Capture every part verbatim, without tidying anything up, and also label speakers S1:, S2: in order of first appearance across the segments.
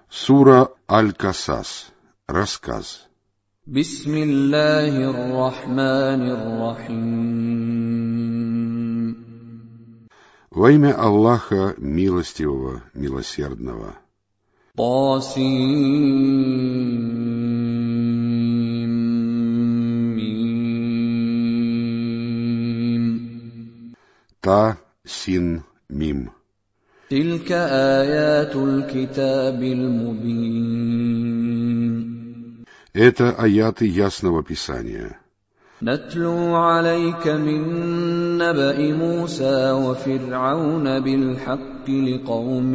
S1: Сура Аль-Касас. Рассказ.
S2: Бисмиллахир-рахманир-рахим.
S1: Во имя Аллаха Милостивого, Милосердного.
S2: Тасим.
S1: Та, Син, Мим.
S2: تلك آيات الكتاب المبين.
S1: Это аяты ясного писания.
S2: نتلو عليك من نبأ موسى وفرعون بالحق لقوم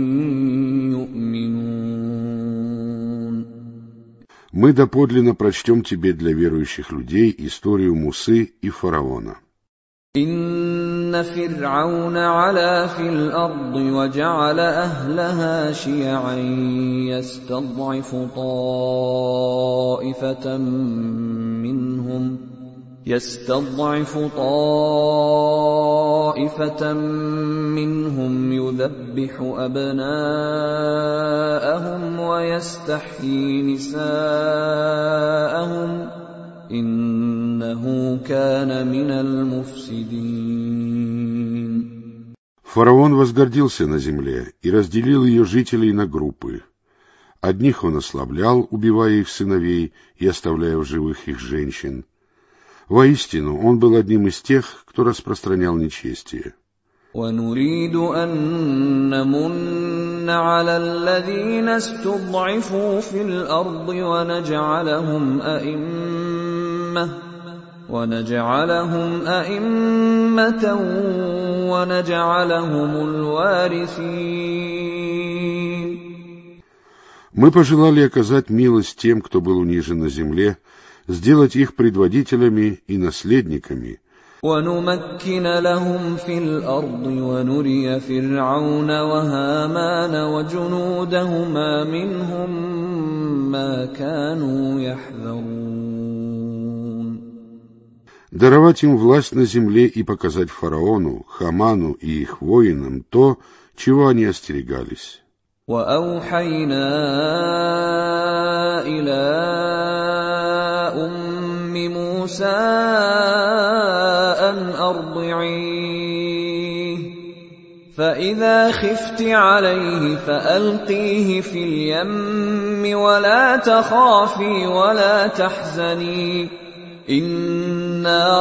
S2: يؤمنون.
S1: Мы доподлинно прочтем тебе для верующих людей историю Мусы и фараона.
S2: إن فرعون علا في الأرض وجعل أهلها شيعا يستضعف طائفة منهم يستضعف طائفة منهم يذبح أبناءهم ويستحيي نساءهم إنه كان من المفسدين.
S1: Фараон возгордился на земле и разделил ее жителей на группы. Одних он ослаблял, убивая их сыновей и оставляя в живых их женщин. Воистину, он был одним из тех, кто распространял нечестие.
S2: ونريد أن نمن على الذين استضعفوا في الأرض ونجعلهم أئمة ونجعلهم أئمة ونجعلهم الوارثين.
S1: Мы пожелали оказать милость тем, кто был унижен на земле, сделать их предводителями и наследниками.
S2: ونمكن لهم في الأرض ونري فرعون وهامان وجنودهما منهم ما كانوا يحذرون.
S1: Даровать им власть на земле и показать фараону, Хаману и их воинам то, чего они остерегались.
S2: وأوحينا إلى أم موسى أن أرضعيه فإذا خفت عليه فألقيه في اليم ولا تخافي ولا تحزني إنا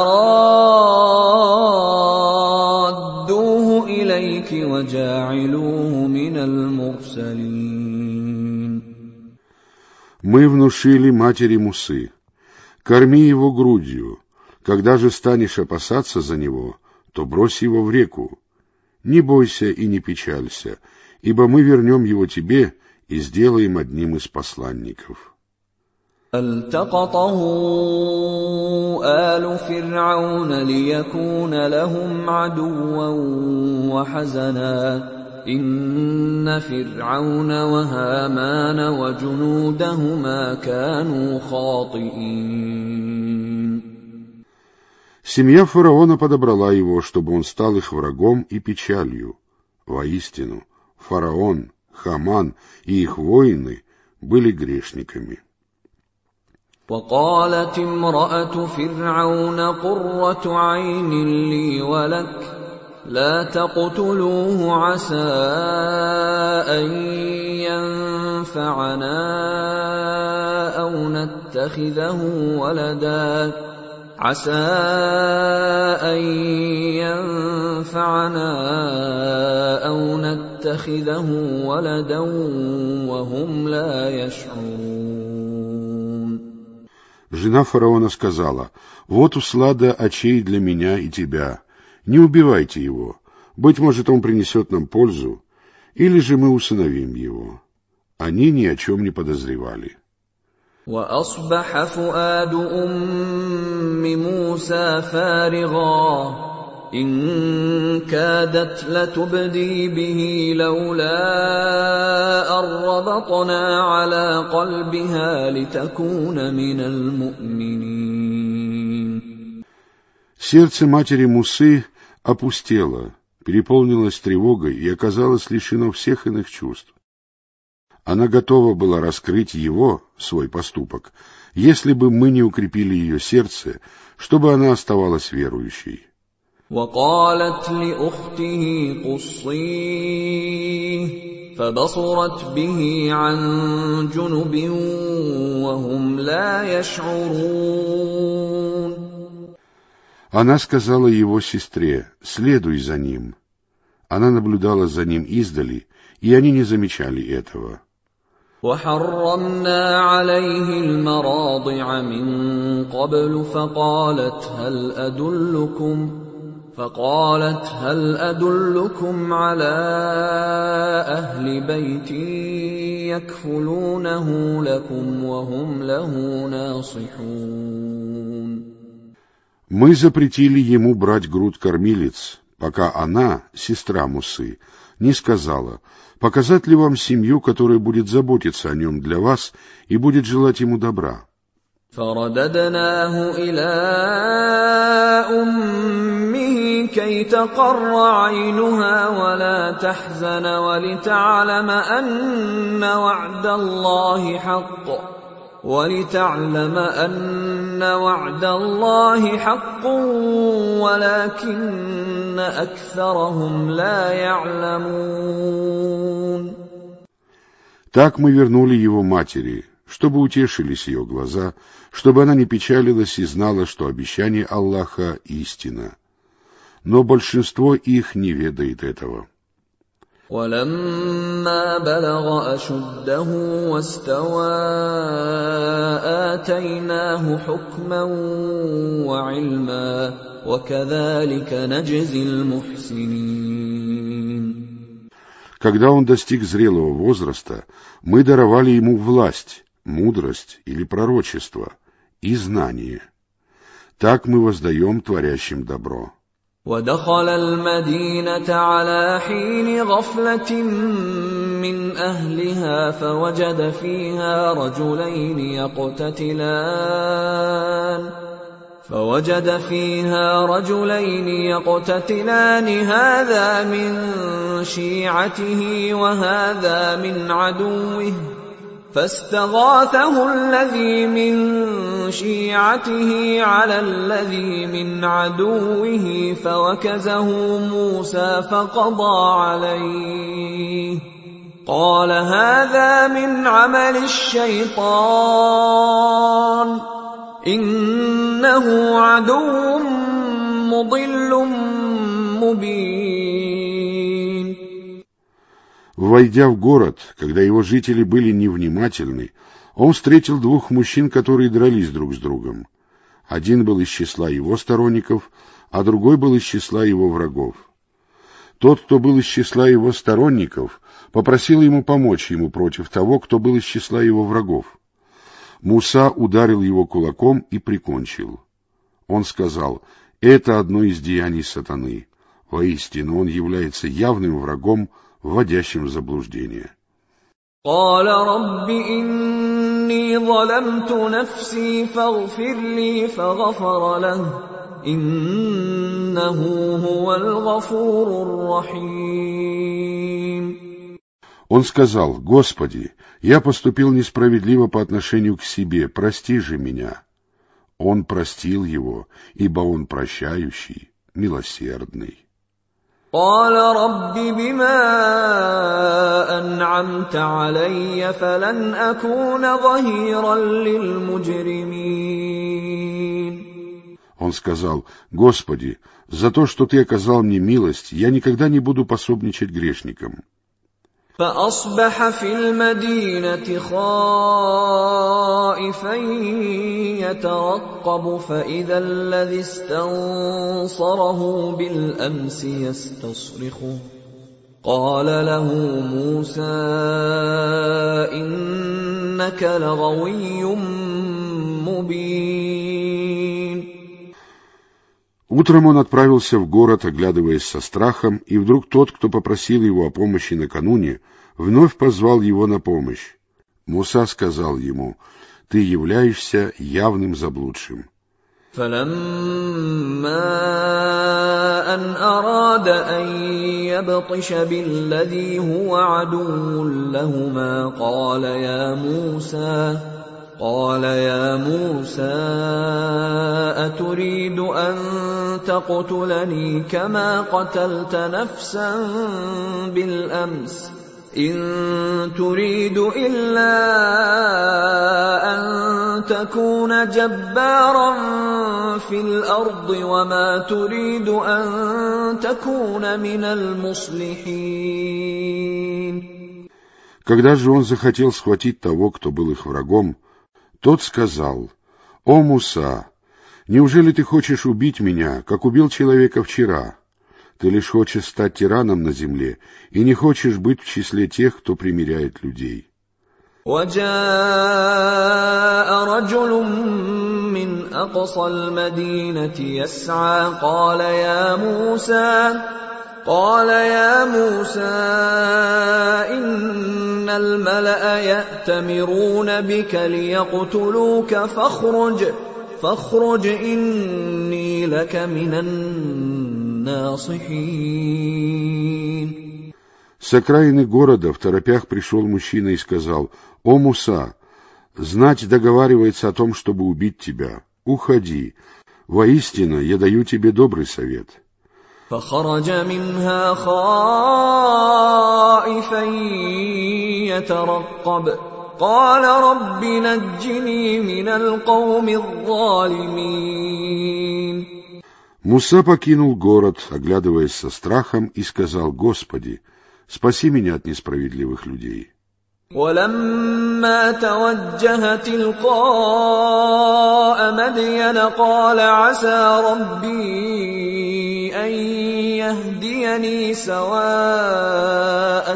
S2: رادوه إليك وجاعلوه من المرسلين.
S1: Мы внушили матери Мусы: корми его грудью. Когда же станешь опасаться за него, то брось его в реку. Не бойся и не печалься, ибо мы вернем его тебе и сделаем одним из посланников.
S2: التقطه آل فرعون ليكون لهم عدوا وحزنا إن فرعون وهامان وجنودهما كانوا خاطئين.
S1: Семья фараона подобрала его, чтобы он стал их врагом и печалью. Воистину, фараон, Хаман и их воины были грешниками.
S2: وقالت امرأة فرعون قرة عين لي ولك لا تقتلوه عسى أن ينفعنا أو نتخذه ولدا عسى أن ينفعنا أو نتخذه ولدا وهم لا يشعرون.
S1: Жена фараона сказала: «Вот услада очей для меня и тебя. Не убивайте его. Быть может, он принесет нам пользу, или же мы усыновим его». Они ни о чем не подозревали.
S2: وأصبح فؤاد أم موسى فارغا إن كادت لتبدي به لولا أن ربطنا على قلبها لتكون من المؤمنين.
S1: Сердце матери Мусы опустело, переполнилось тревогой и оказалось лишено всех иных чувств. Она готова была раскрыть его, свой поступок, если бы мы не укрепили ее сердце, чтобы она оставалась верующей.
S2: وقالت لأخته قصيه فبصرت به عن جنب وهم لا يشعرون.
S1: Она сказала его сестре: «Следуй за ним». Она наблюдала за ним издали, и они не замечали этого.
S2: وحرمنا عليه المراضع من قبل فقالت هل أدلكم فقالت هل أدلكم على أهل بيت يكفلونه لكم وهم له ناصحون.
S1: Мы запретили ему брать грудь кормилиц, пока она, сестра Мусы, не сказала: «Показать ли вам семью, которая будет заботиться о нем для вас и будет желать ему добра?»
S2: فرددناه إلى أمه كي تقر عينها ولا تحزن ولتعلم أن وعد الله حق ولتعلم أن وعد الله حق ولكن أكثرهم لا يعلمون.
S1: Так мы вернули его матери, чтобы утешились ее глаза, чтобы она не печалилась и знала, что обещание Аллаха истина. Но большинство их не ведает этого.
S2: ولما بلغ أشده واستوى آتيناه حكما وعلما وكذلك نجزي المحسنين.
S1: Когда он достиг зрелого возраста, мы даровали ему власть, мудрость или пророчество и знание. Так мы воздаем творящим добро.
S2: ودخل المدينة على حين غفلة من أهلها فوجد فيها رجلين يقتتلان فوجد فيها رجلين يقتتلان هذا من شيعته وهذا من عدوه فاستغاثه الذي من شيعته على الذي من عدوه فوكزه موسى فقضى عليه قال هذا من عمل الشيطان إنه عدو مضل مبين.
S1: Войдя в город, когда его жители были невнимательны, он встретил двух мужчин, которые дрались друг с другом. Один был из числа его сторонников, а другой был из числа его врагов. Тот, кто был из числа его сторонников, попросил ему помочь ему против того, кто был из числа его врагов. Муса ударил его кулаком и прикончил. Он сказал: «Это одно из деяний сатаны. Воистину, он является явным врагом, вводящим в заблуждение».
S2: قال رب إني ظلمت نفسي فاغفر لي فغفر له إنه هو الغفور الرحيم.
S1: Он сказал: «Господи, я поступил несправедливо по отношению к себе, прости же меня». Он простил его, ибо он прощающий, милосердный.
S2: قال رب بما أنعمت علي فلن أكون ظهيرا للمجرمين.
S1: Он сказал: «Господи, за то, что Ты оказал мне милость, я никогда не буду пособничать грешникам».
S2: فأصبح في المدينة خائفا يترقب فإذا الذي استنصره بالأمس يستصرخه قال له موسى إنك لغوي مبين.
S1: Утром он отправился в город, оглядываясь со страхом, и вдруг тот, кто попросил его о помощи накануне, вновь позвал его на помощь. Муса сказал ему: «Ты являешься явным заблудшим».
S2: فلما أن أراد أن يبطش بالذي هو عدو لهما قال يا موسى قال يا موسى أتريد أن تقتلني كما قتلت نفسا بالأمس إن تريد إلا أن تكون جبارا في الأرض وما تريد أن تكون من المصلحين.
S1: Когда же он захотел схватить того, кто был их врагом, тот сказал: «О Муса, неужели ты хочешь убить меня, как убил человека вчера? Ты лишь хочешь стать тираном на земле и не хочешь быть в числе тех, кто примиряет людей».
S2: وجاء رجل من أقصى المدينة يسعى قال يا موسى قال يا موسى إن الملأ يأتمرون بك ليقتلوك فاخرج فاخرج إني لك من الناصحين.
S1: С окраины города в торопях пришел мужчина и сказал: «О Муса, знать договаривается о том, чтобы убить тебя. Уходи. Воистину, я даю тебе добрый совет».
S2: فخرج منها خائفا يترقب قال رب نجني من القوم الظالمين.
S1: Муса покинул город, оглядываясь со страхом, и сказал: «Господи, спаси меня от несправедливых людей».
S2: ولما توجه تلقاء مدين قال عسى ربي أن يهديني سواء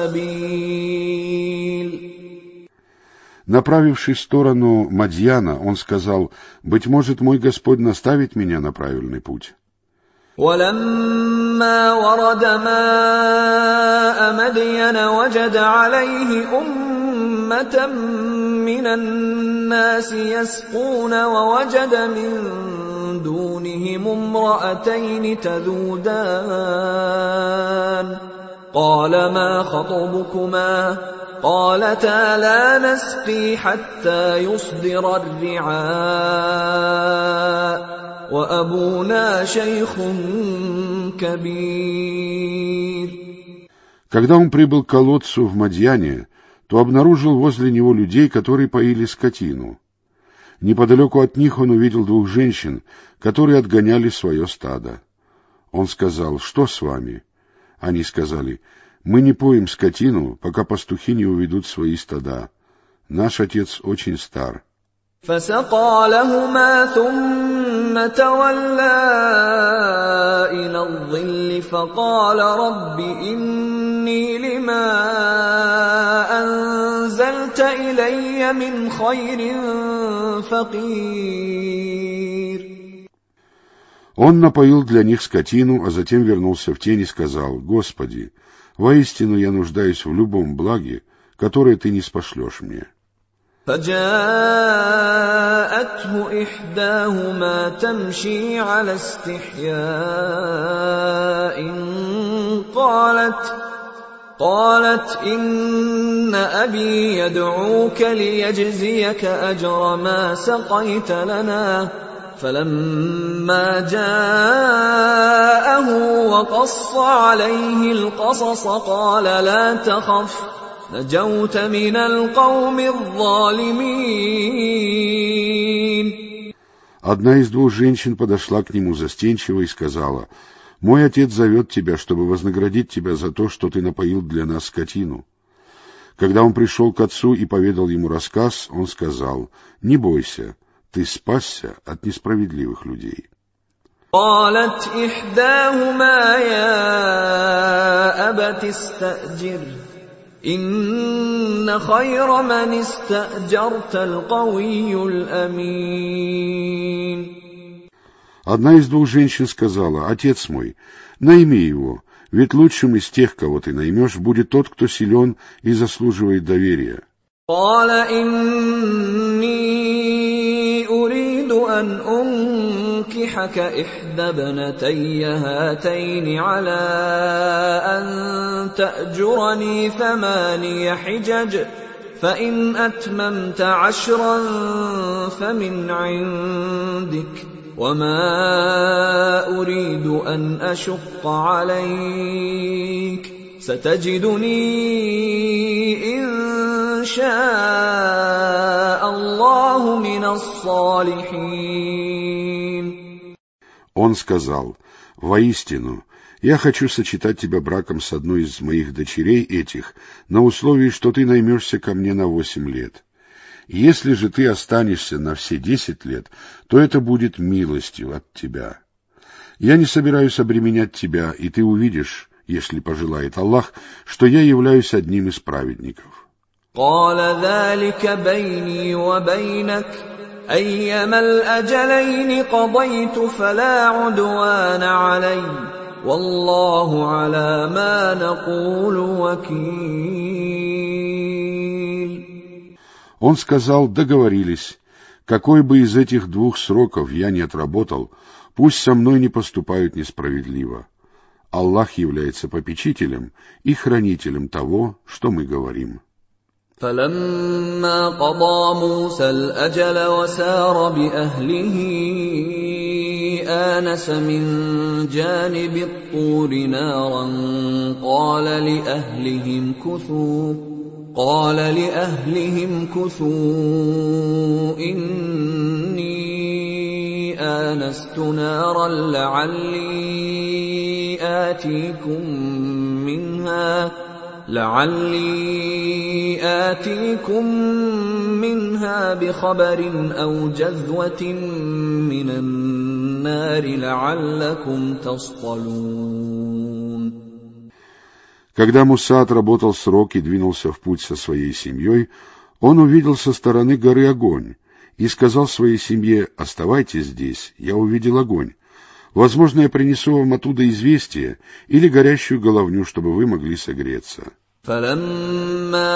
S2: السبيل.
S1: Направившись в сторону Мадьяна, он сказал: «Быть может, мой Господь наставит меня на правильный путь».
S2: ولما ورد ماء مدين وجد عليه أمة من الناس يسقون ووجد من دونهم امرأتين تذودان قال ما خطبكما قالتا لا نسقي حتى يصدر الرعاء وأبونا شيخ كبير.
S1: Когда он прибыл к колодцу в Мадьяне, то обнаружил возле него людей, которые поили скотину. Неподалеку от них он увидел двух женщин, которые отгоняли свое стадо. Он сказал: «Что с вами?» Они сказали: «Мы не поим скотину, пока пастухи не уведут свои стада. Наш отец очень стар».
S2: فسقى لهما ثم تولى إلى الظل فقال رب إني لما أنزلت إلي من خير فقير.
S1: Он напоил для них скотину, а затем вернулся в тень и сказал: «Господи, воистину я нуждаюсь в любом благе, которое ты ниспошлешь мне».
S2: فجاءته إحداهما تمشي على استحياء قالت قالت إن أبي يدعوك ليجزيك أجر ما سقيت لنا فلما جاءه وقص عليه القصص قال لا تخف نجوت من القوم الظالمين.
S1: Одна из двух женщин подошла к нему застенчиво и сказала: «Мой отец зовет тебя, чтобы вознаградить тебя за то, что ты напоил для нас скотину». Когда он пришел к отцу и поведал ему рассказ, он сказал: «Не бойся, ты спасся от несправедливых людей».
S2: قالت إحداهما يا أبت استأجر إن خير من استأجرت القوي الأمين.
S1: Одна из двух женщин сказала: «Отец мой, найми его, ведь лучшим из тех, кого ты наймешь, будет тот, кто силен и заслуживает доверия».
S2: قال إني أريد أن أنكحك إحدى ابنتي هاتين على أن تأجرني ثماني حجج فإن أتممت عشرا فمن عندك وما أريد أن أشق عليك ستجدني إن شاء الله من الصالحين.
S1: Он сказал: «Воистину, я хочу сочетать тебя браком с одной из моих дочерей этих на условии, что ты наймешься ко мне на восемь лет. Если же ты останешься на все десять лет, то это будет милостью от тебя. Я не собираюсь обременять тебя, и ты увидишь, если пожелает Аллах, что я являюсь одним из праведников».
S2: قال ذلك بيني وبينك أيما الأجلين قضيت فلا عدوان علي والله على ما نقول وكيل.
S1: Он сказал: «Договорились. Какой бы из этих двух сроков я не отработал, пусть со мной не поступают несправедливо. Аллах является попечителем и хранителем того, что мы говорим».
S2: فلما قضى موسى الأجل وسار بأهله آنس من جانب الطور نارا قال لأهلهم كثوا قال لأهلهم كثوا إني آنست نارا لعلي آتيكم منها لعلي آتيكم منها بخبر أو جذوة من النار لعلكم تصطلون.
S1: Когда Муса отработал срок и двинулся в путь со своей семьей, он увидел со стороны горы огонь и сказал своей семье: «Оставайтесь здесь, я увидел огонь. Возможно, я принесу вам оттуда известие или горящую головню, чтобы вы могли согреться».
S2: فلما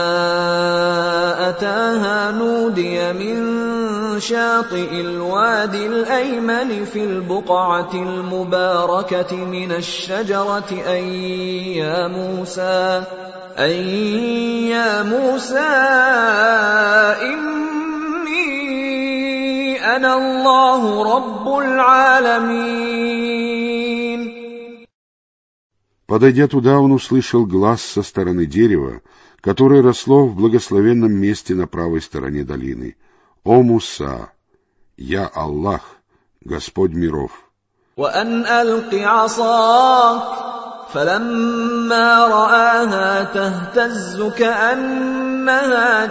S2: أتاها نودي من شاطئ الوادي الأيمن في البقعة المباركة من الشجرة أن يا موسى أن يا موسى إني أنا الله رب العالمين.
S1: Подойдя туда, он услышал глас со стороны дерева, которое росло в благословенном месте на правой стороне долины. «О Муса! Я Аллах, Господь миров!»
S2: وأن ألق عصاك فلما رآها تهتز كأنها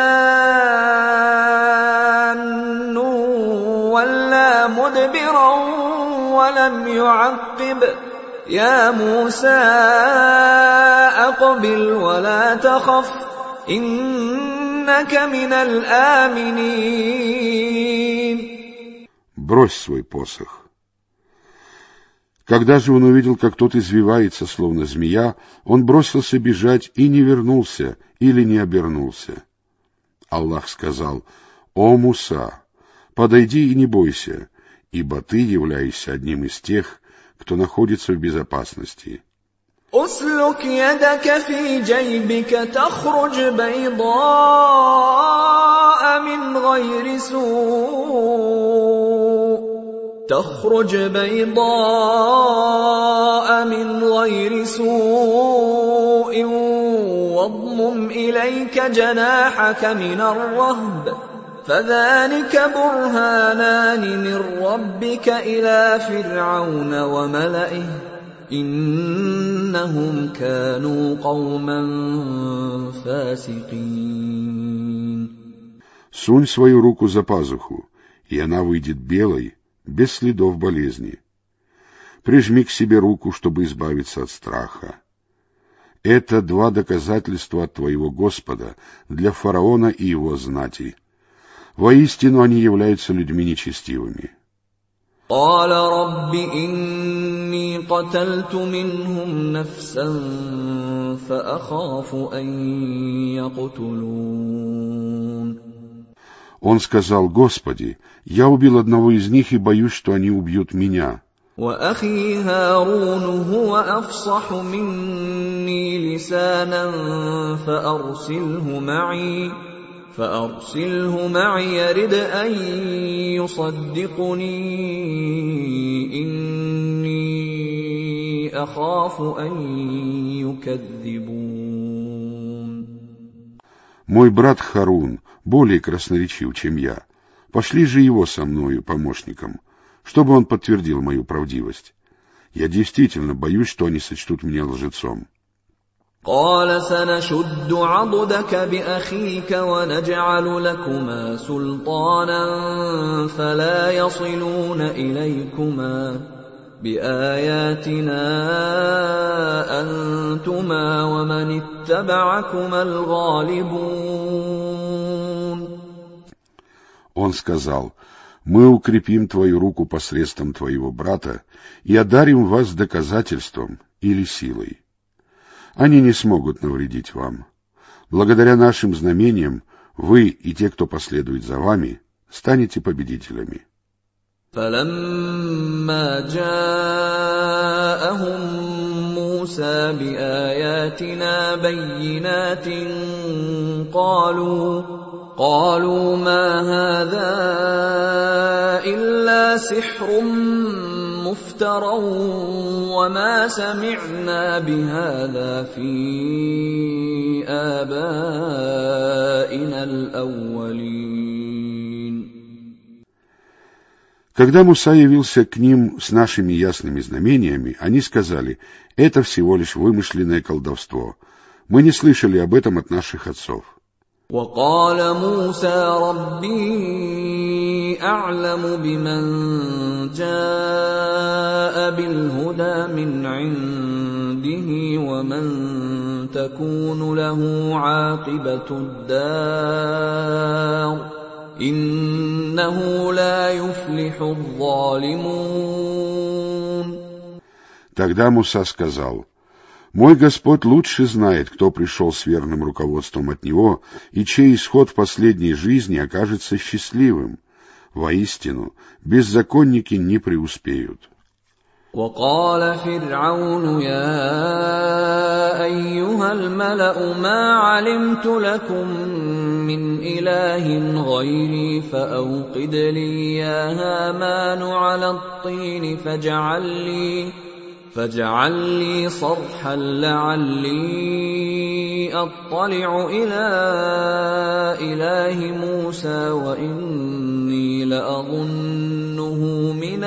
S2: جان ولا مدبرا ولم يعقب يا موسى أقبل ولا تخف إنك من الآمنين.
S1: «Брось свой посох». Когда же он увидел, как тот извивается, словно змея, он бросился бежать и не вернулся или не обернулся. Аллах сказал: «О Муса, подойди и не бойся, ибо ты являешься одним из тех, кто находится в безопасности».
S2: أسلك يدك في جيبك تخرج بيضاء من غير سوء تخرج بيضاء من غير سوء واضمم إليك جناحك من الرهب فذلك برهانان من ربك إلى فرعون وملئه إنهم كانوا قوما فاسقين.
S1: Сунь свою руку за пазуху, и она выйдет белой, без следов болезни. Прижми к себе руку, чтобы избавиться от страха. Это два доказательства от твоего Господа для фараона и его знати. Воистину они являются людьми нечестивыми.
S2: قال رب إني قتلت منهم نفسا فأخاف أن يقتلون.
S1: Он сказал: «Господи, я убил одного из них и боюсь, что они убьют меня».
S2: وأخي هارون هو أفصح مني لسانا فأرسله معي فأرسله معي يرد أن يصدقني إني أخاف أن يكذبون.
S1: Мой брат Харун более красноречив, чем я. Пошли же его со мною помощником, чтобы он подтвердил мою правдивость. Я действительно боюсь, что они сочтут меня лжецом.
S2: قال سنشد عضدك بأخيك ونجعل لكما سلطانا فلا يصلون إليكما بآياتنا أنتما ومن اتبعكما الغالبون.
S1: Он сказал: «Мы укрепим твою руку посредством твоего брата и одарим вас доказательством или силой. Они не смогут навредить вам. Благодаря нашим знамениям вы и те, кто последует за вами, станете победителями».
S2: فلما جاءهم موسى بآياتنا بينات قالوا قالوا ما هذا إلا سحر مفترى وما سمعنا بهذا في آبائنا الأولين.
S1: Когда Муса явился к ним с нашими ясными знамениями, они сказали: «Это всего лишь вымышленное колдовство. Мы не слышали об этом от наших отцов».
S2: وقال موسى ربي أعلم بمن جاء بالهدى من عنده ومن تكون له عاقبة الدار إنه لا يفلح الظالمون.
S1: Тогда Муса сказал: «Мой Господь лучше знает, кто пришел с верным руководством от Него, и чей исход в последней жизни окажется счастливым. Воистину, беззаконники не преуспеют».
S2: وقال فرعون يا أيها الملأ ما علمت لكم من إله غيري فأوقد لي يا هامان على الطين فاجعل لي فاجعل لي صرحا لعلي أطلع إلى إله موسى وإني لأظنه من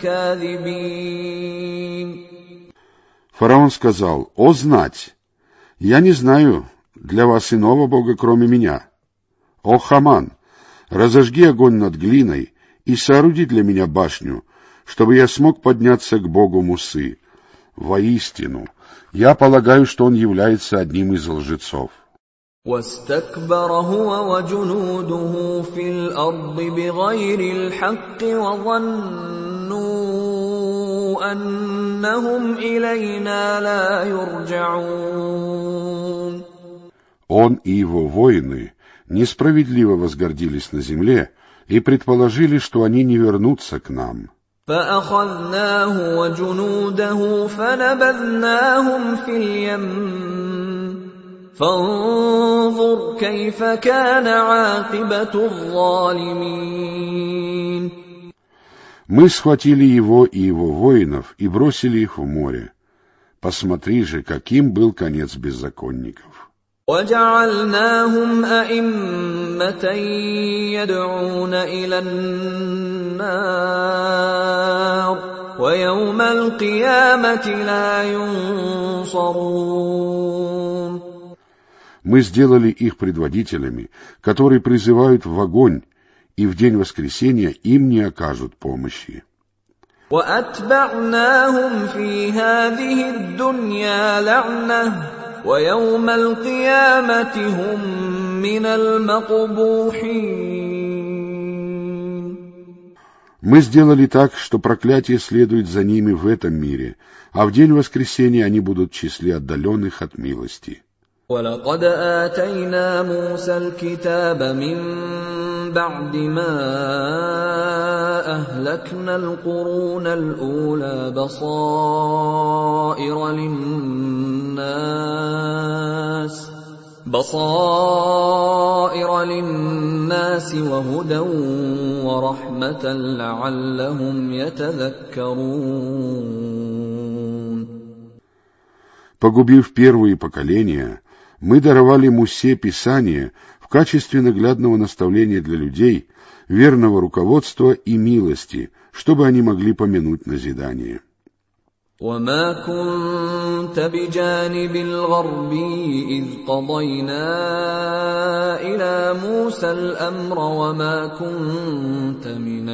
S2: الكاذبين.
S1: Фараон сказал: «О, знать! Я не знаю для вас иного бога, кроме меня. О, Хаман, разожги огонь над глиной и сооруди для меня башню, чтобы я смог подняться к богу Мусы. Воистину, я полагаю, что он является одним из лжецов».
S2: واستكبر هو وجنوده في الأرض بغير الحق وظنوا أنهم إلينا لا يرجعون.
S1: Он и его воины несправедливо возгордились на земле и предположили, что они не вернутся к нам.
S2: فأخذناه وجنوده فنبذناهم في اليم فانظر كيف كان عاقبة الظالمين.
S1: Мы схватили его и его воинов и бросили их в море. Посмотри же, каким был конец беззаконников.
S2: وجعلناهم أئمة يدعون إلى النار ويوم القيامة لا ينصرون.
S1: Мы сделали их предводителями, которые призывают в огонь, и в день воскресения им не окажут помощи.
S2: وأتبعناهم في هذه الدنيا لعنة ويوم القيامة هم من المقبوحين.
S1: Мы сделали так, что проклятие следует за ними в этом мире, а в день воскресения они будут в числе отдаленных от милости.
S2: وَلَقَدْ آتَيْنَا مُوسَى الْكِتَابَ مِنْ بعد ما أهلكنا القرون الأولى بصائر للناس بصائر للناس وهدى ورحمة لعلهم يتذكرون.
S1: Погубив первые поколения, мы даровали Мусе Писание в качестве наглядного наставления для людей, верного руководства и милости, чтобы они могли помянуть назидание.
S2: وما كنت بجانب الغربي إذ قضينا إلى موسى الأمر وما كنت من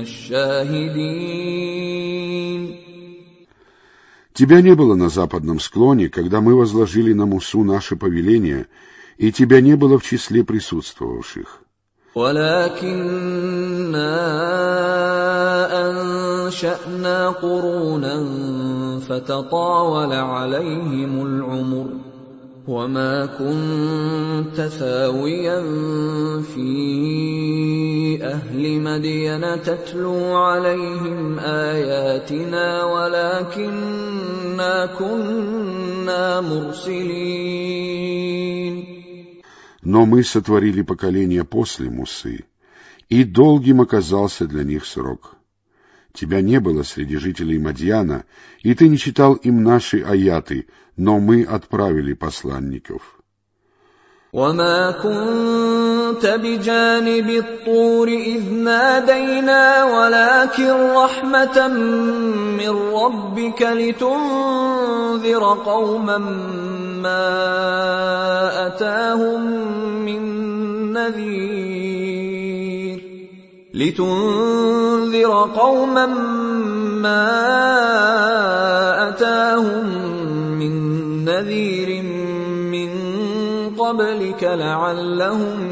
S2: الشاهدين.
S1: Тебя не было на западном склоне, когда мы возложили на Мусу наше повеление, и тебя не было в числе присутствовавших.
S2: ولكننا أنشأنا قرونا فتطاول عليهم العمر وما كنت ثاويا في أهل مدين تتلو عليهم آياتنا ولكننا كنا مرسلين.
S1: Но мы сотворили поколение после Мусы, и долгим оказался для них срок. Тебя не было среди жителей Мадьяна, и ты не читал им наши аяты, но мы отправили посланников.
S2: وما كنت بجانب الطور إذ نادينا ولكن رحمة من ربك لتنذر قوما ما أتاهم من نذير لتنذر قوما ما أتاهم من نذير من قبلك لعلهم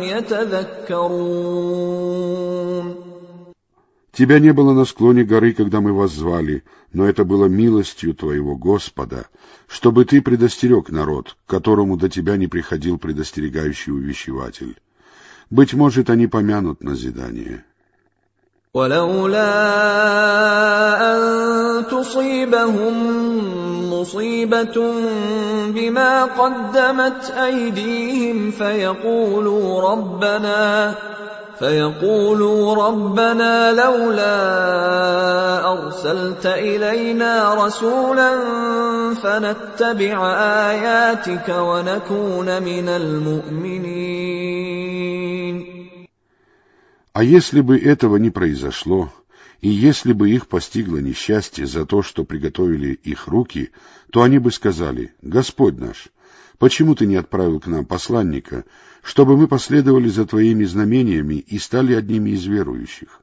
S2: يتذكرون.
S1: Тебя не было на склоне горы, когда мы вас звали, но это было милостью твоего Господа, чтобы ты предостерег народ, к которому до тебя не приходил предостерегающий увещеватель. Быть может, они помянут назидание.
S2: ولولا أن تصيبهم مصيبة بما قدمت أيديهم فيقولوا ربنا فيقولوا ربنا لولا أرسلت إلينا رسولا فنتبع آياتك ونكون من المؤمنين.
S1: А если бы этого не произошло, и если бы их постигло несчастье за то, что приготовили их руки, то они бы сказали: «Господь наш, почему ты не отправил к нам посланника, чтобы мы последовали за твоими знамениями и стали одними из верующих?»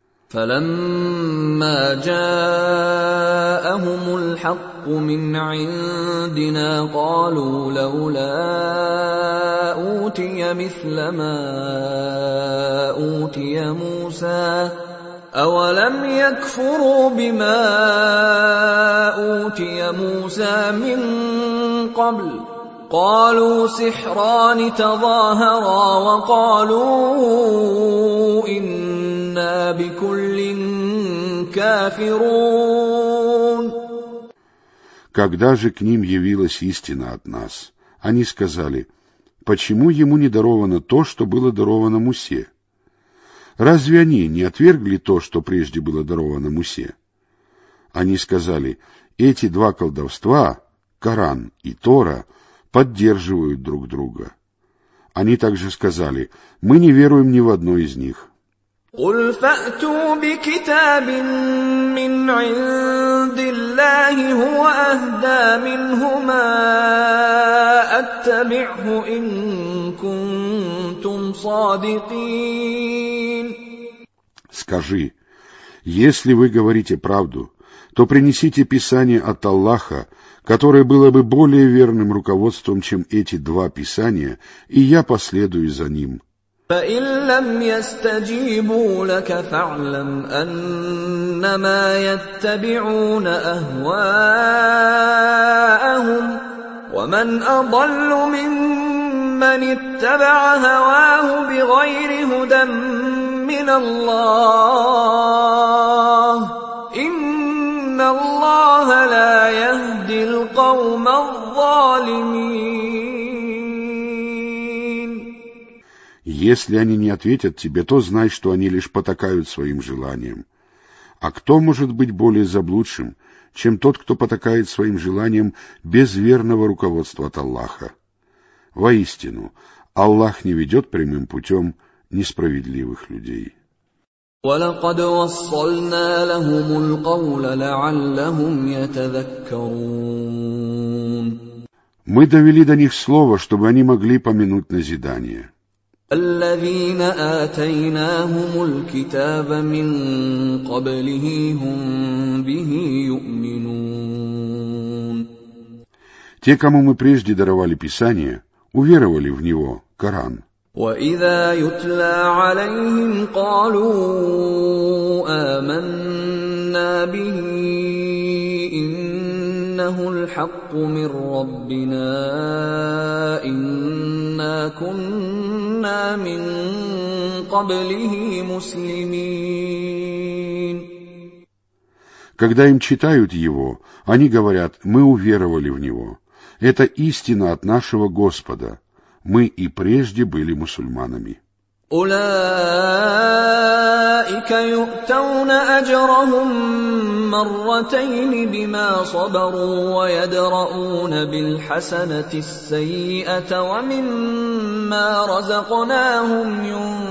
S2: فلما جاءهم الحق من عندنا قالوا لولا أوتي مثل ما أوتي موسى أولم يكفروا بما أوتي موسى من قبل قالوا سحران تظاهرا وقالوا إنا بكل كافرون.
S1: Когда же к ним явилась истина от нас, они сказали: почему ему не даровано то, что было даровано Мусе? Разве они не отвергли то, что прежде было даровано Мусе? Они сказали: эти два колдовства, Коран и Тора, поддерживают друг друга. Они также сказали: мы не веруем ни в одно из них.
S2: قل فأتوا بكتاب من عند الله هو أهدى منهما أتبعه إن كنتم صادقين.
S1: Скажи: если вы говорите правду, то принесите Писание от Аллаха, которое было бы более верным руководством, чем эти два Писания, и я последую за ним.
S2: فإن لم يستجيبوا لك فاعلم أنما يتبعون أهواءهم ومن أضل ممن اتبع هواه بغير هدى من من الله إن الله لا يهدي القوم الظالمين.
S1: Если они не ответят тебе, то знай, что они лишь потакают своим желаниям. А кто может быть более заблудшим, чем тот, кто потакает своим желаниям без верного руководства от Аллаха? Воистину, Аллах не ведет прямым путем несправедливых людей.
S2: وَلَقَدْ وَصَّلْنَا لَهُمُ الْقَوْلَ لَعَلَّهُمْ يَتَذَكَّرُونَ.
S1: Мы довели до них слово, чтобы они могли помянуть назидание.
S2: الَّذِينَ آتَيْنَاهُمُ الْكِتَابَ مِنْ قَبْلِهِ هُمْ بِهِ يُؤْمِنُونَ.
S1: Те, кому мы прежде даровали Писание, уверовали в него, Коран.
S2: وَإِذَا يُتْلَى عَلَيْهِمْ قَالُوا آمَنَّا بِهِ إِنَّهُ الْحَقُّ مِنْ رَبِّنَا إِنَّا كُنَّا مِنْ قَبْلِهِ مُسْلِمِينَ.
S1: Когда им читают его, они говорят: мы уверовали в него. Это истина от нашего Господа. Мы и прежде были мусульманами.
S2: أولئك يؤتون أجرهم مرتين بما صبروا ويدرؤون بالحسنة السيئة ومما رزقناهم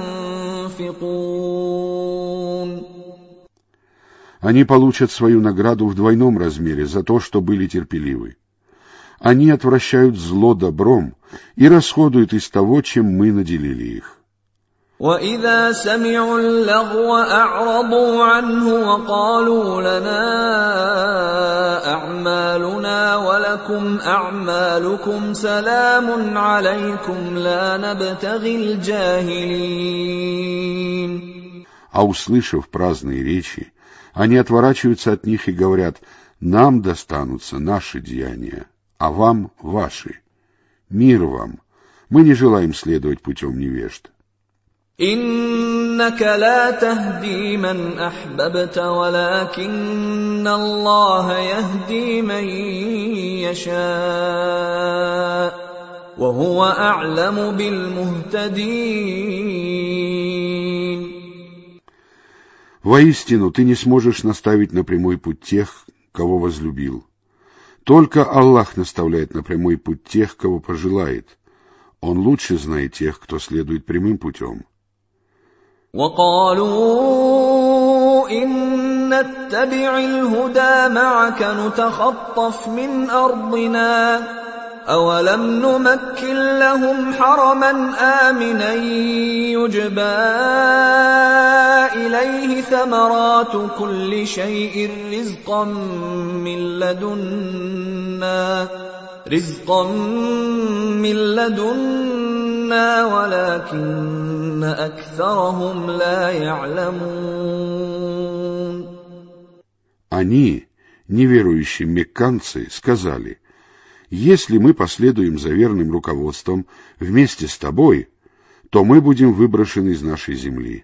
S2: ينفقون.
S1: Они получат свою награду в двойном размере за то, что были терпеливы. Они отвращают зло добром и расходуют из того, чем мы наделили их.
S2: وَإِذَا سَمِعُوا اللَّغْوَ أَعْرَضُوا عَنْهُ وَقَالُوا لَنَا أَعْمَالُنَا وَلَكُمْ أَعْمَالُكُمْ سَلَامٌ عَلَيْكُمْ لَا نَبْتَغِي الْجَاهِلِينَ.
S1: А услышав праздные речи, они отворачиваются от них и говорят: нам достанутся наши деяния, а вам ваши. Мир вам. Мы не желаем следовать путем невежд.
S2: إِنَّكَ لَا تَهْدِي مَنْ أَحْبَبْتَ وَلَكِنَّ اللَّهَ يَهْدِي مَن يَشَاءُ وَهُوَ أَعْلَمُ بِالْمُهْتَدِينَ.
S1: Воистину, ты не сможешь наставить на прямой путь тех, кого возлюбил. Только Аллах наставляет на прямой путь тех, кого пожелает. Он лучше знает тех, кто следует прямым путем.
S2: وَقَالُوا إِن نَّتَّبِعِ الْهُدَىٰ مَعَكَ نُتَخَطَّفْ مِنْ أَرْضِنَا أَوَلَمْ نُمَكِّن لَّهُمْ حَرَمًا آمِنًا يُجْبَىٰ إِلَيْهِ ثَمَرَاتُ كُلِّ شَيْءٍ رِّزْقًا مِّن لَّدُنَّا رِزْقًا مِّن لَّدُنَّا وَلَكِنَّ أَكْثَرَهُمْ لَا يَعْلَمُونَ.
S1: Они, неверующие мекканцы, сказали: если мы последуем за верным руководством вместе с тобой, то мы будем выброшены из нашей земли.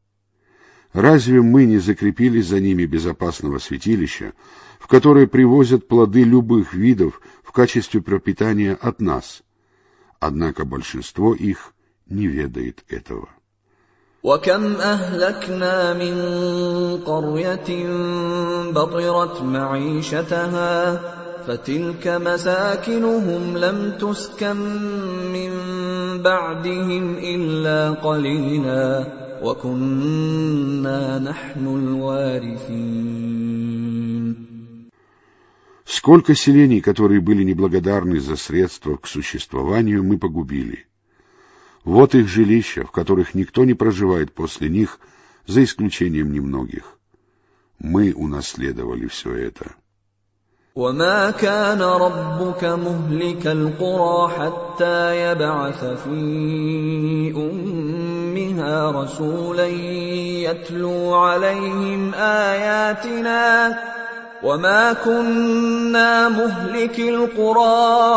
S1: Разве мы не закрепили за ними безопасного святилища, в которое привозят плоды любых видов в качестве пропитания от нас? Однако большинство их не ведает этого.
S2: وَكَمْ أَهْلَكْنَا مِنْ قَرْيَةٍ بَطِرَتْ مَعِيشَتَهَا فَتِلْكَ مَسَاكِنُهُمْ لَمْ تُسْكَنْ مِنْ بَعْدِهِمْ إِلَّا قَلِيلًا وَكُنَّا نَحْنُ الْوَارِثِينَ.
S1: Сколько селений, которые были неблагодарны за средства к существованию, мы погубили. Вот их жилища, в которых никто не проживает после них, за исключением немногих. Мы унаследовали все это.
S2: وَمَا كَانَ رَبُّكَ مُهْلِكَ الْقُرَىٰ حَتَّىٰ يَبْعَثَ فِي أُمِّهَا رَسُولًا يَتْلُو عَلَيْهِمْ آيَاتِنَا وَمَا كُنَّا مُهْلِكِي الْقُرَىٰ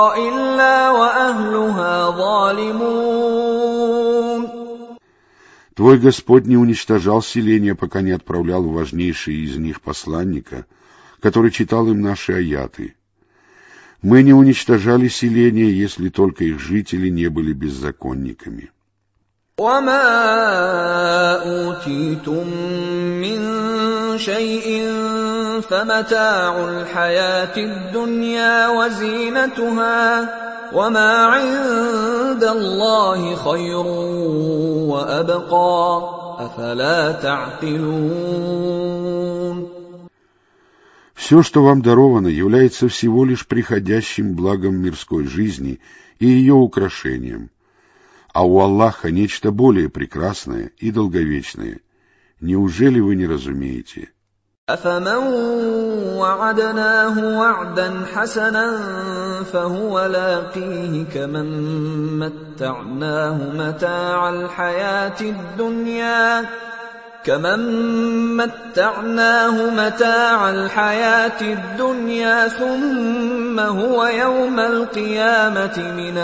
S2: إِلَّا وَأَهْلُهَا ظَالِمُونَ.
S1: Твой Господь не уничтожал селения, пока не отправлял важнейшие из них посланника, который читал им наши аяты. Мы не уничтожали селения, если только их жители не были беззаконниками.
S2: وَمَا أُوتِيتُم مِّن شَيْءٍ فَمَتَاعُ الْحَيَاةِ الدُّنْيَا وَزِينَتُهَا وَمَا عِندَ اللَّهِ خَيْرٌ وَأَبْقَىٰ أَفَلَا تَعْقِلُونَ.
S1: Все, что вам даровано, является всего лишь приходящим благом мирской жизни и ее украшением, а у Аллаха нечто более прекрасное и долговечное. Неужели вы не разумеете?
S2: أَفَمَن وَعَدْنَاهُ وَعْدًا حَسَنًا فَهُوَ لَاقِيهِ كَمَن مَّتَّعْنَاهُ مَتَاعَ الْحَيَاةِ الدُّنْيَا كَمَن مَّتَّعْنَاهُ مَتَاعَ الْحَيَاةِ الدُّنْيَا ثُمَّ هُوَ يَوْمَ الْقِيَامَةِ مِنَ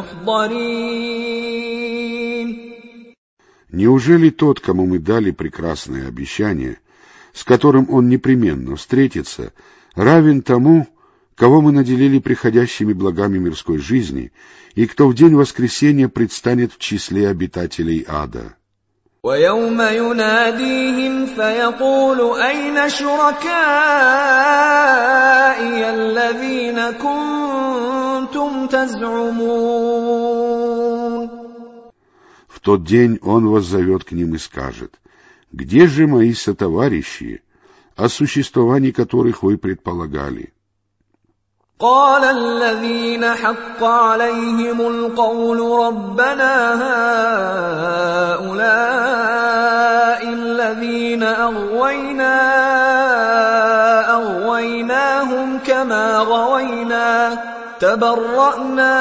S2: الْمُحْضَرِينَ.
S1: Неужели тот, кому мы дали прекрасное обещание, с которым он непременно встретится, равен тому, кого мы наделили приходящими благами мирской жизни, и кто в день воскресения предстанет в числе обитателей ада?
S2: وَيَوْمَ يُنَادِيهِمْ فَيَقُولُ أَيْنَ شُرَكَائِيَ الَّذِينَ كُنتُمْ تَزْعُمُونَ.
S1: В тот день он воззовет к ним и скажет: «Где же мои сотоварищи, о существовании которых вы предполагали?»
S2: قال الذين حق عليهم القول ربنا هؤلاء الذين أغوينا أغويناهم كما غوينا تبرأنا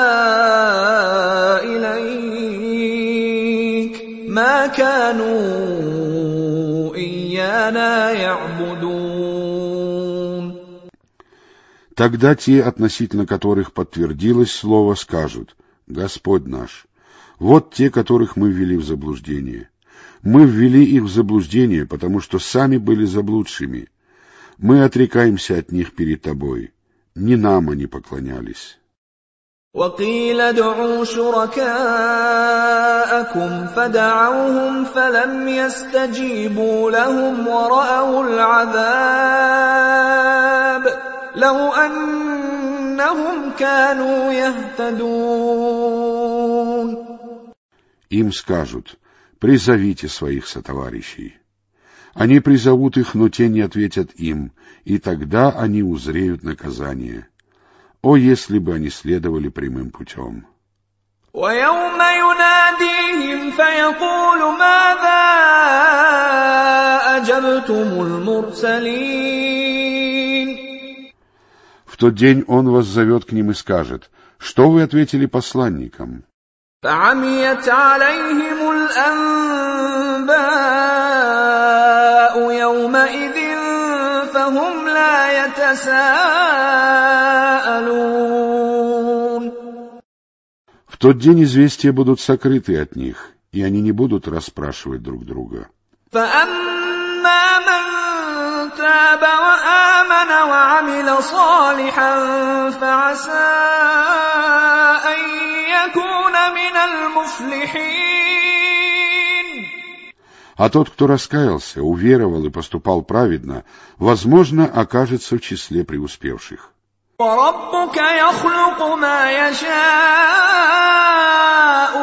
S2: إليك ما كانوا إيانا يعبدون.
S1: Тогда те, относительно которых подтвердилось слово, скажут: «Господь наш, вот те, которых мы ввели в заблуждение. Мы ввели их в заблуждение, потому что сами были заблудшими. Мы отрекаемся от них перед Тобой. Не нам они поклонялись».
S2: وَقِيلَ ادْعُوا شُرَكَاءَكُمْ فَدَعَوْهُمْ فَلَمْ يَسْتَجِيبُوا لَهُمْ وَرَأَوُا الْعَذَابَ لو أنهم كانوا يهتدون.
S1: Им скажут: «Призовите своих сотоварищей». Они призовут их, но те не ответят им, и тогда они узреют наказание. О, если бы они следовали прямым путем!
S2: وَيَوْمَ يُنَادِيهِمْ فَيَقُولُ مَاذَا أَجَبْتُمُ الْمُرْسَلِينَ.
S1: В тот день он воззовет к ним и скажет: «Что вы ответили посланникам?»
S2: فَعَمِيَتْ عَلَيْهِمُ الْأَنبَاءُ يَوْمَئِذٍ فَهُمْ لَا يَتَسَاءَلُونَ.
S1: В тот день известия будут сокрыты от них, и они не будут расспрашивать друг друга.
S2: فَأَمَّا مَن تَابَ وَآمَنَ وَعَمِلَ صَالِحًا فَعَسَىٰ أَن يَكُونَ مِنَ الْمُفْلِحِينَ.
S1: А тот, кто раскаялся, уверовал и поступал праведно, возможно, окажется в числе преуспевших.
S2: وَرَبُّكَ يَخْلُقُ مَا يَشَاءُ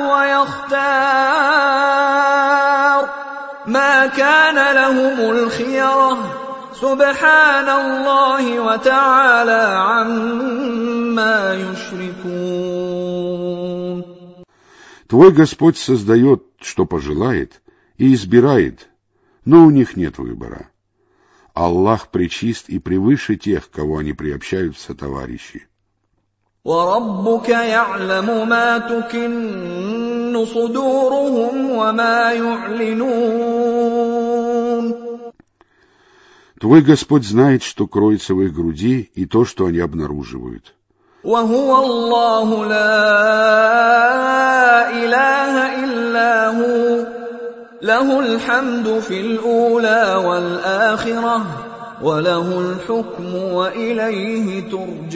S2: وَيَخْتَارُ مَا كَانَ لَهُمُ الْخِيَرَةُ سُبْحَانَ اللَّهِ وَتَعَالَى عَمَّا يُشْرِكُونَ.
S1: Твой Господь создает, что пожелает, и избирает, но у них нет выбора. Аллах пречист и превыше тех, кого они приобщают в сотоварищи.
S2: وَرَبُّكَ يَعْلَمُ مَا تُكِنُّ صُدُورُهُمْ وَمَا يُعْلِنُونَ.
S1: Твой Господь знает, что кроется в их груди, и то, что они обнаруживают.
S2: وَهُوَ اللَّهُ لَا إِلَٰهَ إِلَّا هُوَ له الحمد في الأولى والآخرة وله الحكم وإليه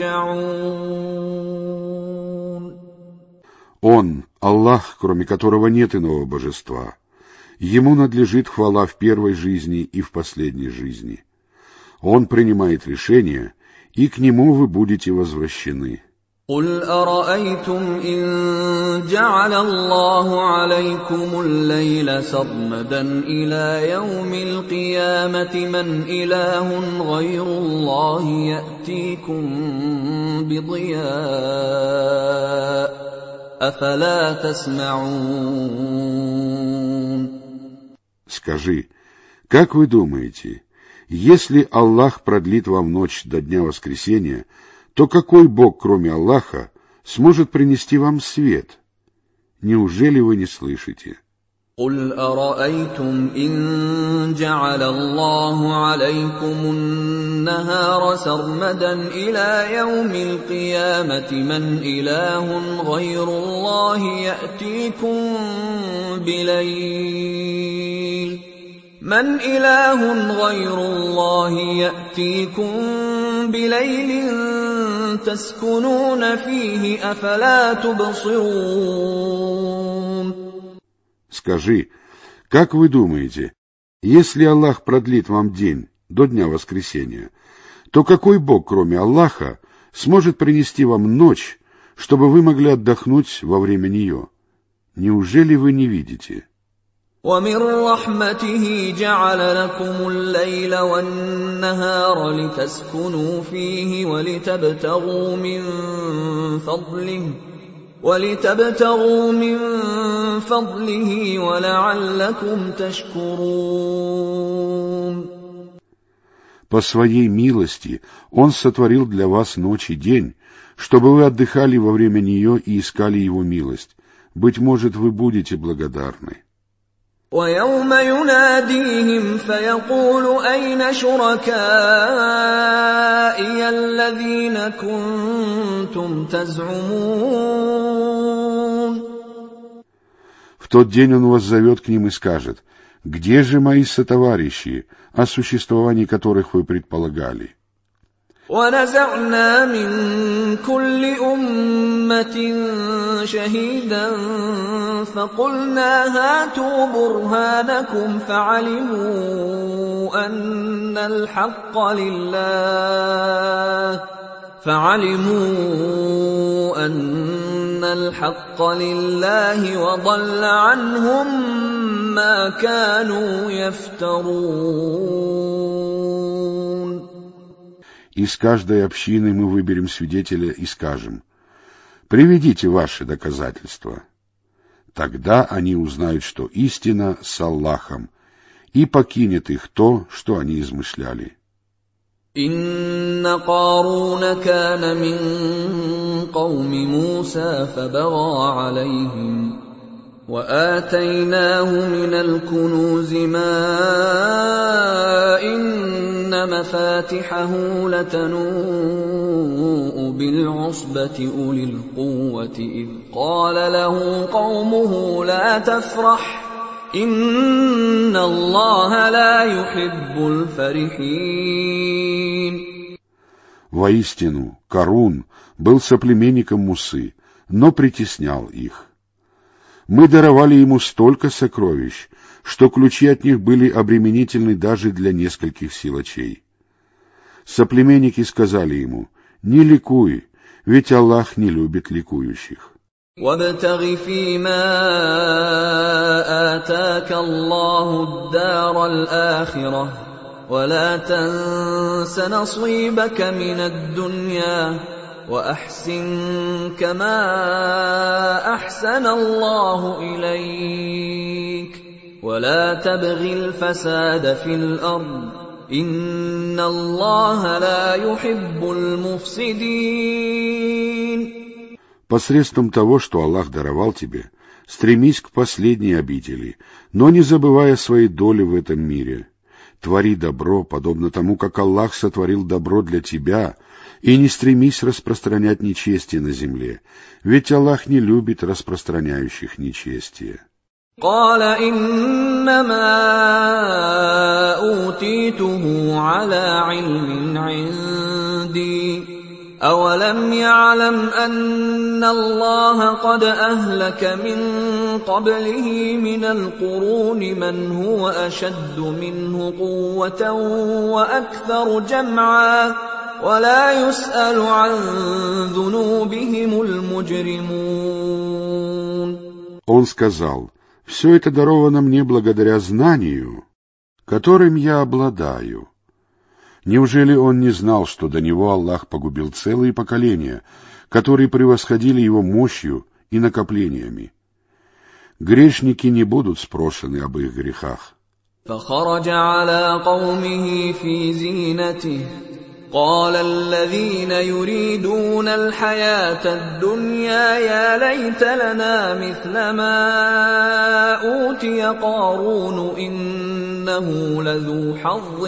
S2: ترجعون.
S1: Он, Аллах, кроме которого нет иного божества. Ему надлежит хвала в первой жизни и в последней жизни. Он принимает решения, и к нему вы будете возвращены.
S2: قل أرأيتم إن جعل الله عليكم الليل سرمدا إلى يوم القيامة من إله غير الله يأتيكم بضياء أفلا تسمعون.
S1: Скажи, как вы думаете, если Аллах продлит вам ночь до дня воскресения, то какой Бог, кроме Аллаха, сможет принести вам свет? Неужели вы не слышите?
S2: قل أرأيتم إن جعل الله عليكم النهار سرمدا إلى يوم القيامة من إله غير الله يأتيكم بليل من إله غير الله يأتيكم بليل تسكنون فيه أفلا تبصرون.
S1: Скажи, как вы думаете, если Аллах продлит вам день до дня воскресения, то какой Бог, кроме Аллаха, сможет принести вам ночь, чтобы вы могли отдохнуть во время нее? Неужели вы не видите?
S2: ومن رحمته جعل لكم الليل والنهار لتسكنوا فيه ولتبتغوا من فضله ولتبتغوا من فضله ولعلكم تشكرون.
S1: По своей милости Он сотворил для вас ночь и день, чтобы вы отдыхали во время нее и искали Его милость. Быть может, вы будете благодарны.
S2: وَيَوْمَ يُنَادِيهِمْ فَيَقُولُ أَيْنَ شُرَكَائِيَ الَّذِينَ كُنتُمْ تَزْعُمُونَ.
S1: В тот день Он вас зовет к ним и скажет: «Где же мои сотоварищи, о существовании которых вы предполагали?»
S2: وَنَزَعْنَا مِن كُلِّ أُمَّةٍ شَهِيدًا فَقُلْنَا هَاتُوا بُرْهَانَكُمْ فَعَلِمُوا أَنَّ الْحَقَّ لِلَّهِ فَعَلِمُوا أَنَّ الْحَقَّ لِلَّهِ وَضَلَّ عَنْهُم مَّا كَانُوا يَفْتَرُونَ.
S1: Из каждой общины мы выберем свидетеля и скажем: «Приведите ваши доказательства». Тогда они узнают, что истина с Аллахом, и покинет их то, что они измышляли.
S2: إن قارون كان من قوم موسى فبغى عليهم وآتيناه من الكنوز ما إن مفاتحه لتنوء بالعصبة أولي القوة إذ قال له قومه لا تفرح إن الله لا يحب الفرحين.
S1: Воистину, Карун был соплеменником Мусы, но притеснял их. Мы даровали ему столько сокровищ, что ключи от них были обременительны даже для нескольких силачей. Соплеменники сказали ему: «Не ликуй, ведь Аллах не любит ликующих».
S2: وابتغ فيما آتاك الله الدار الآخرة ولا تنس نصيبك من الدنيا وأحسن كما أحسن الله إليك ولا تبغ الفساد في الأرض إن الله لا يحب المفسدين.
S1: Посредством того, что Аллах даровал тебе, стремись к последней обители, но не забывая своей доли в этом мире. Твори добро, подобно тому, как Аллах сотворил добро для тебя, и не стремись распространять нечестие на земле, ведь Аллах не любит распространяющих нечестие.
S2: قال إنما أوتيته على علم عندي أولم يعلم أن الله قد أهلك من قبله من القرون من هو أشد منه قوة وأكثر جمعا ولا يسأل عن ذنوبهم المجرمون.
S1: Он сказал: «Все это даровано мне благодаря знанию, которым я обладаю». Неужели он не знал, что до него Аллах погубил целые поколения, которые превосходили его мощью и накоплениями? Грешники не будут спрошены об их грехах.
S2: فخرج على قومه في زينته قال الذين يريدون الحياة الدنيا يا ليت لنا مثل ما أوتي قارون إنه لذو حظ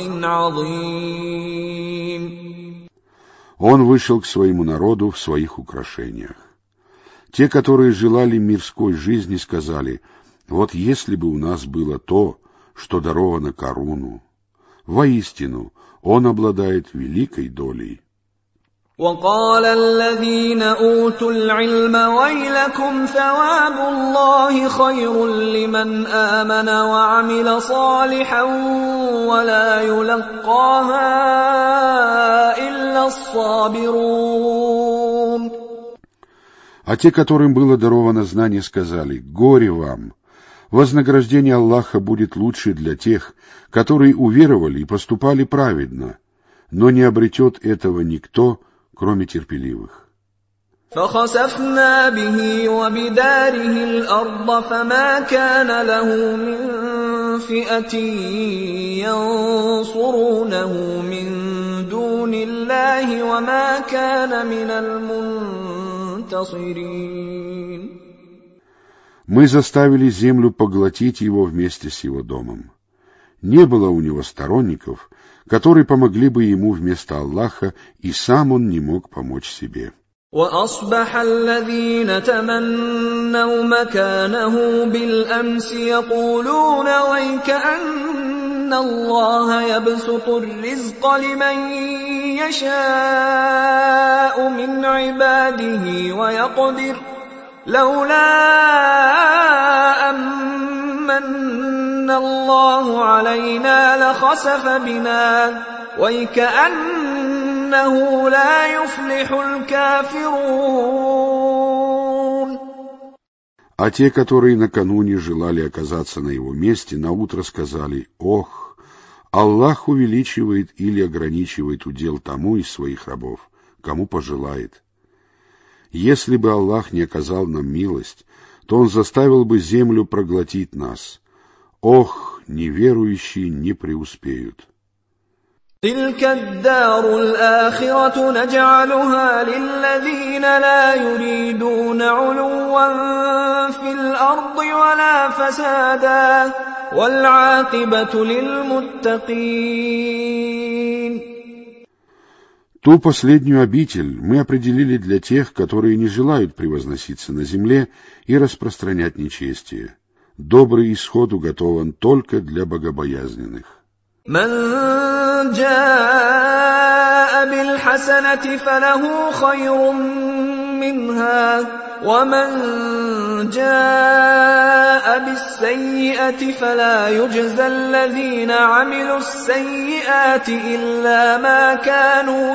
S2: عظيم.
S1: Он вышел к своему народу в своих украшениях. Те, которые желали мирской жизни, сказали: «Вот если бы у нас было то, что даровано Каруну, воистину, он обладает великой долей».
S2: وقال الذين أوتوا العلم ويلكم ثواب الله خير لمن آمن وعمل صالحا ولا يلقاها إلا الصابرون.
S1: А те, которым было даровано знание, сказали: «Горе вам! Вознаграждение Аллаха будет лучше для тех, которые уверовали и поступали праведно, но не обретет этого никто, кроме терпеливых».
S2: فخسفنا به وبداره الأرض فما كان له من فئة ينصرونه من دون الله وما كان من المنتصرين.
S1: Мы заставили землю поглотить его вместе с его домом. Не было у него сторонников, которые помогли бы ему вместо Аллаха, и сам он не мог помочь себе.
S2: وأصبح الذين تمنوا مكانه بالأمس يقولون ويكأن الله يبسط الرزق لمن يشاء من عباده ويقدر لولا أمن الله علينا لخسف بنا ويكأنه لا يفلح الكافرون.
S1: А те, которые накануне желали оказаться на его месте, наутро сказали: «Ох, Аллах увеличивает или ограничивает удел тому из своих рабов, кому пожелает. Если бы Аллах не оказал нам милость, то Он заставил бы землю проглотить нас. Ох, неверующие не преуспеют».
S2: تلك الدار الآخرة نجعلها للذين لا يريدون علوا في الأرض ولا فسادا والعاقبة للمتقين.
S1: Ту последнюю обитель мы определили для тех, которые не желают превозноситься на земле и распространять нечестие. Добрый исход уготован только для богобоязненных.
S2: من جاء بالحسنة فله خير منها ومن جاء بالسيئة فلا يجزى الذين عملوا السيئات إلا ما كانوا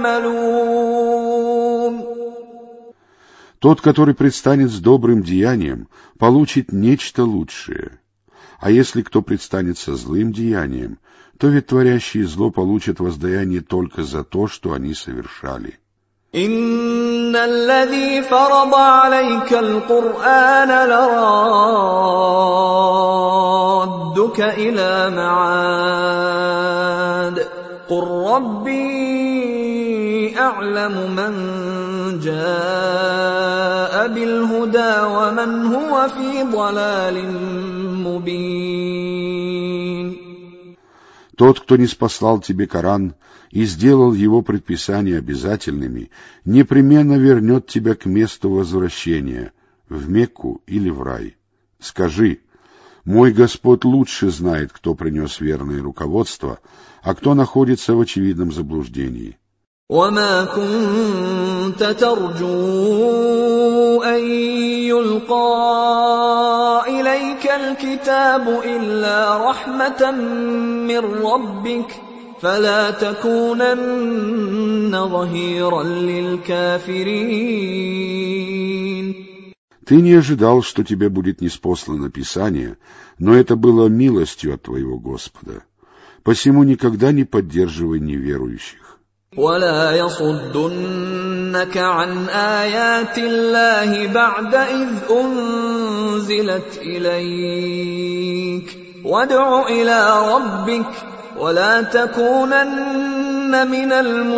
S2: يعملون.
S1: Тот, который предстанет с добрым деянием, получит нечто лучшее. А если кто предстанет со злым деянием, то ведь творящие зло получат воздаяние только за то, что они совершали.
S2: إن الذي فرض عليك القرآن لرادك إلى معاد قل ربي أعلم من جاء بالهدى ومن هو في ضلال مبين.
S1: Тот, кто не спаслал тебе Коран и сделал его предписания обязательными, непременно вернет тебя к месту возвращения, в Мекку или в рай. Скажи: Мой Господь лучше знает, кто принес верное руководство, а кто находится в очевидном заблуждении.
S2: وما كنت ترجو أن يلقى إليك الكتاب إلا رحمة من ربك فلا تكونن ظهيرا للكافرين.
S1: Ты не ожидал, что тебе будет ниспослано Писание, но это было милостью от твоего Господа. Посему никогда не поддерживай неверующих.
S2: ولا يصدنك عن آيات الله بعد إذ أنزلت إليك وادع إلى ربك ولا تكونن من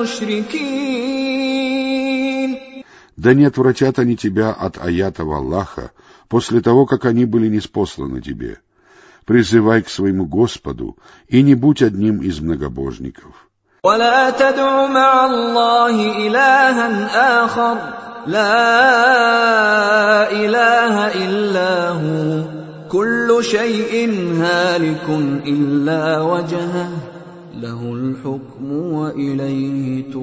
S2: المشركين.
S1: Да не отвратят они тебя от аятов Аллаха после того, как они были ниспосланы тебе. Призывай к своему Господу и не будь одним из многобожников.
S2: ولا تدع مع الله إلها آخر لا إله إلا هو كل شيء هالك إلا وجهه له الحكم وإليه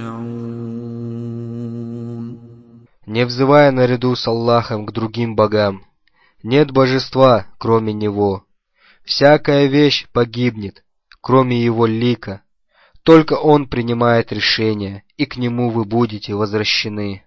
S2: ترجعون.
S3: Не взывая наряду с Аллахом к другим богам, нет божества, кроме Него. Всякая вещь погибнет, кроме Его лика. Только Он принимает решения, и к Нему вы будете возвращены.